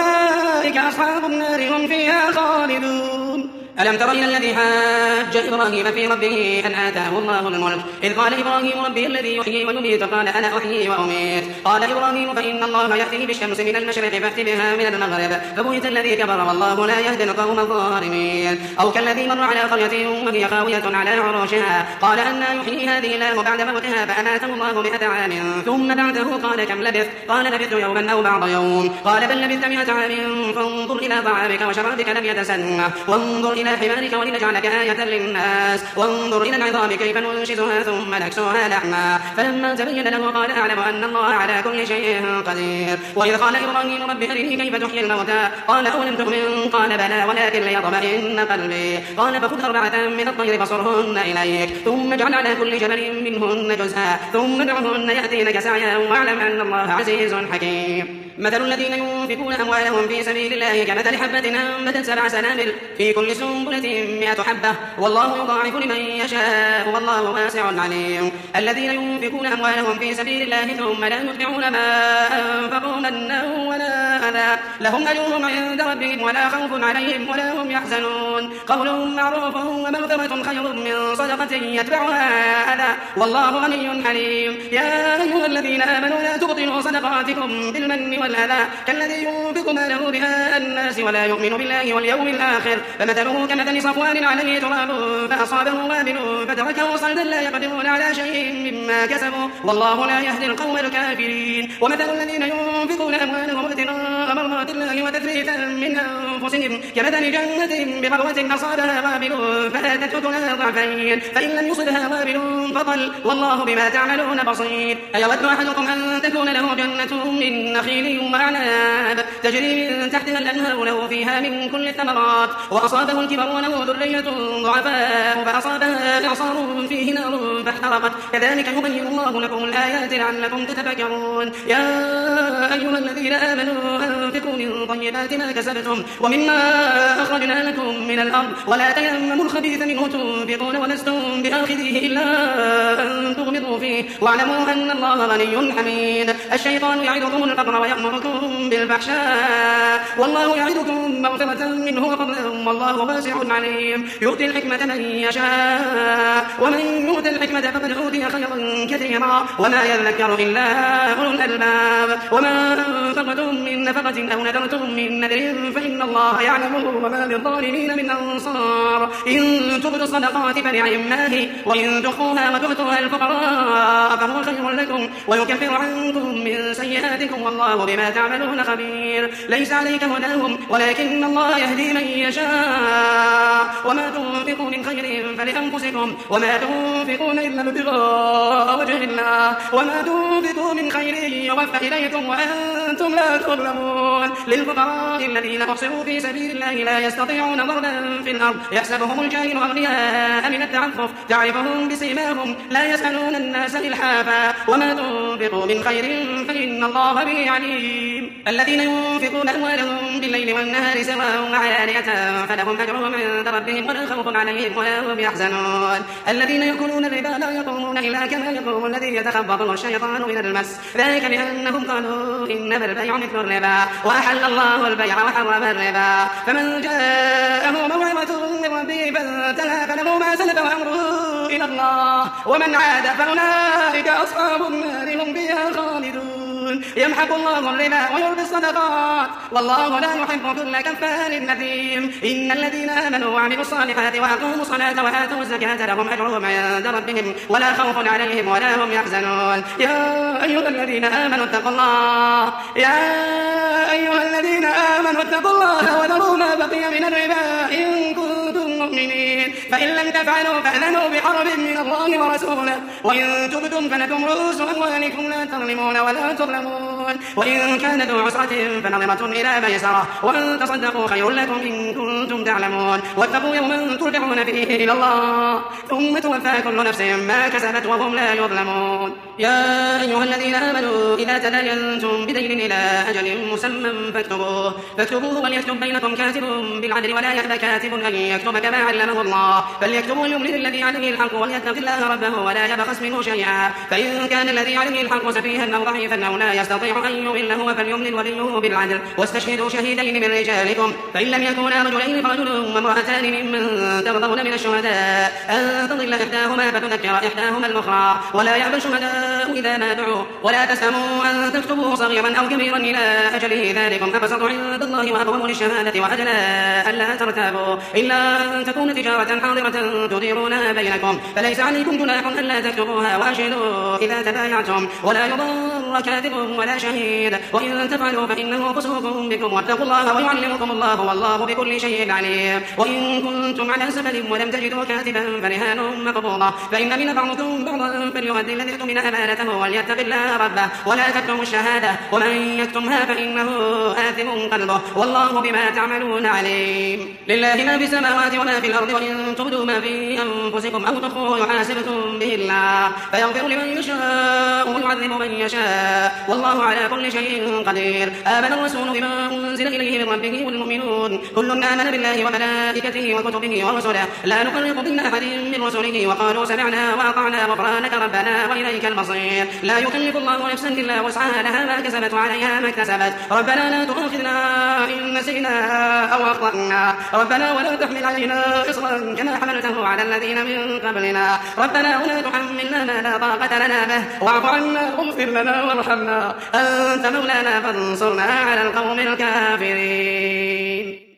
أولئك أصحاب النار هم فيها خالدون ألم تر إلى الذي حاج إبراهيم في ربه أن آتاه الله الملك إذ قال إبراهيم ربي الذي يحيي ويميت قال أنا أحيي وأميت قال إبراهيم فإن الله يأتي بالشمس من المشرق فأت بها من المغرب فبهت الذي كفر والله لا يهدي القوم الظالمين أو كالذي مر على قرية وهي خاوية على عروشها قال أنى يحيي هذه الله بعد موتها فأماته الله مئة عام ثم بعده قال كم لبثت قال لبثت يوما أو بعض يوم قال بل لبثت مئة عام فانظر إلى طعامك وشرابك لم يتسنه وانظر إلى حمارك ولنجعلك آية للناس وانظر إلى العظام كيف ننشزها ثم نكسوها لحما فلما تبين له قال أعلم أن الله على كل شيء قدير وإذ قال إبراهيم رب أرني كيف تحيي الموتى قال أولم تؤمن قال بلى ولكن ليطمئن قلبي قال فخذ أربعة من الطير فصرهن إليك ثم اجعل على كل جبل منهن جزءا ثم ادعهن يأتينك سعيا واعلم أن الله عزيز حكيم مثل الذين ينفقون أموالهم في سبيل الله كمثل حبة أنبتت سبع سنابل في كل سنبلة مئة حبة والله يضاعف لمن يشاء والله واسع عليم الذين ينفقون أموالهم في سبيل الله ثم لا يتبعون ما أنفقوا منا ولا أذى لهم أجرهم عند ربهم ولا خوف عليهم ولا هم يحزنون قول معروف ومغفرة خير من صدقة يتبعها أذى والله غني حليم يا أيها الذين آمنوا لا تبطلوا صدقاتكم بالمن والأذى كالذي ينفق ماله رئاء الناس ولا يؤمن بالله واليوم الآخر فمثله كمثل صفوان عليه تراب فأصابه وابل فتركه صلدا لا يقدرون على شيء مما كسبوا والله لا يهدي القوم الكافرين ومثل الذين ينفقون أموالهم ابتغاء مرضات الله وتثبيتا من أنفسهم كمثل جنة بغروة أصابها وابل فآتت أكلها ضعفين فإن لم يصبها وابل فطل والله بما تعملون بصير أيود أحدكم أن تكون له جنة من نخيل وأعناب تجري من تحتها الأنهار له فيها من كل الثمرات وأصابه الكبر وله ذرية ضعفاء فأصابها إعصار فيه نار فاحترقت كذلك يبين الله لكم الآيات لعلكم تتفكرون يا أيها الذين آمنوا أنفقوا من طيبات ما كسبتم ومما أخرجنا لكم من الأرض ولا تيمموا الخبيث منه تنفقون ولستم بآخذيه إلا أن تغمضوا فيه واعلموا أن الله غني حميد الشيطان يعدكم الفقر ويأمركم بالفحشاء والله يعدكم مغفرة منه وفضلا والله واسع عليم يؤتي الحكمة من يشاء ومن يؤت الحكمة فقد أوتي خيرا كثيرا وما يذكر إلا أولو الألباب وما أنفقتم من نفقة أو نذرتم من نذر فإن الله يعلمه وما للظالمين من أنصار إن تبدوا الصدقات فنعما هي وإن تخفوها وتؤتوها الفقراء فهو خير لكم ويكفر عنكم من سيئاتكم والله بما تعملون خبير ليس عليك هداهم ولكن الله يهدي من يشاء وما تنفقوا من خير فلأنفسكم وما تنفقون إلا ابتغاء وجه الله وما تنفقوا من خير يوفى إليكم وأنتم لا تظلمون للفقراء الذين أحصروا في سبيل الله لا يستطيعون ضربا في الأرض يحسبهم الجاهل أغنياء من التعفف تعرفهم بسيماهم لا يسألون الناس إلحافا وما تنفقوا من خير فإن الله به عليم الذين ينفقون أموالهم بالليل والنهار سواء وعلانية فلهم أجرهم عند ربهم ولا خوف عليهم ولا هم يحزنون الذين يأكلون الربا لا يقومون إلا كما يقوم الذي يتخبطه الشيطان من المس ذلك بأنهم قالوا إنما البيع مثل الربا وأحل الله البيع وحرم الربا فمن جاءه موعظة من ربه فانتهى فله ما سلف وأمره إلى الله ومن عاد فأولئك أصحاب النار هم فيها خالدون يمحق الله الربا ويربي الصدقات والله لا يحب كل كفار أثيم إن الذين آمنوا وعملوا الصالحات وأقاموا الصلاة وآتوا الزكاة لهم أجرهم عند ربهم ولا خوف عليهم ولا هم يحزنون يا أيها الذين آمنوا اتقوا الله يا أيها الذين آمنوا اتقوا الله وذروا ما بقي من الربا إن كنتم مؤمنين فإن لم تفعلوا فأذنوا بحرب من الله ورسوله وإن تبتم فلكم رؤوس أموالكم لا تظلمون ولا تظلمون وإن كان ذو عسرة فنظرة إلى ميسرة وأن تصدقوا خير لكم إن كنتم تعلمون واتقوا يوما ترجعون فيه إلى الله ثم توفى كل نفس ما كسبت وهم لا يظلمون. يا أيها الذين آمنوا إذا تداينتم بدين إلى أجل مسمى فاكتبوه فاكتبوه وليكتب بينكم كاتب بالعدل ولا يأبى كاتب أن يكتب كما علمه الله فليكتب وليملل الذي عليه الحق وليتق الله ربه ولا يبخس منه شيئا فإن كان الذي عليه الحق سفيها أو ضعيفا أو لا يستطيع أن يمله فليملل وليه بالعدل واستشهدوا شهيدين من رجالكم فإن لم يكونا رجلين فرجل وامرأتان ممن ترضون من الشهداء أن تضل إحداهما فتذكر إحداهما الأخرى ولا يأبى الشهداء إذا ما دعوا ولا تسأموا أن تكتبوه صغيرا أو كبيرا إلى أجله ذلكم أبسط عند الله وأقوم للشهادة وأدنى ألا ترتابوا إلا أن تكون تجارة حاضرة تديرونها بينكم فليس عليكم جناح ألا تكتبوها وأشهدوا إذا تبايعتم ولا يضر كاتب ولا شهيد وإن تفعلوا فإنه فسوق بكم واتقوا الله ويعلمكم الله والله بكل شيء عليم. وإن كنتم على سفر ولم تجدوا كاتبا فرهان مقبوضة فإن من بعضكم بعضا فليؤدي الذي اؤتمن أمانته وليتق الله ربه ولا تكتموا الشهادة ومن يكتمها فإنه آثم قلبه والله بما تعملون عليم. لله ما في السماوات وما في الأرض وإن تبدوا ما في أنفسكم أو تخفوه يحاسبكم به الله فيغفر لمن يشاء ويعذب من يشاء والله على كل شيء قدير. آمن الرسول بما أنزل إليه من ربه والمؤمنون كل آمن بالله وملائكته وكتبه ورسله لا نفرق بين أحد من رسله وقالوا سمعنا وأطعنا غفرانك ربنا وإليك المصير. لا يكلف الله نفسا إلا وسعها لها ما كسبت وعليها ما اكتسبت ربنا لا تؤاخذنا إن نسينا أو أخطأنا ربنا ولا تحمل علينا إصرا كما حملته على الذين من قبلنا ربنا ولا تحملنا ما لا طاقة لنا به واعف عنا واغفر لنا وارحمنا أنت مولانا فانصرنا على القوم الكافرين.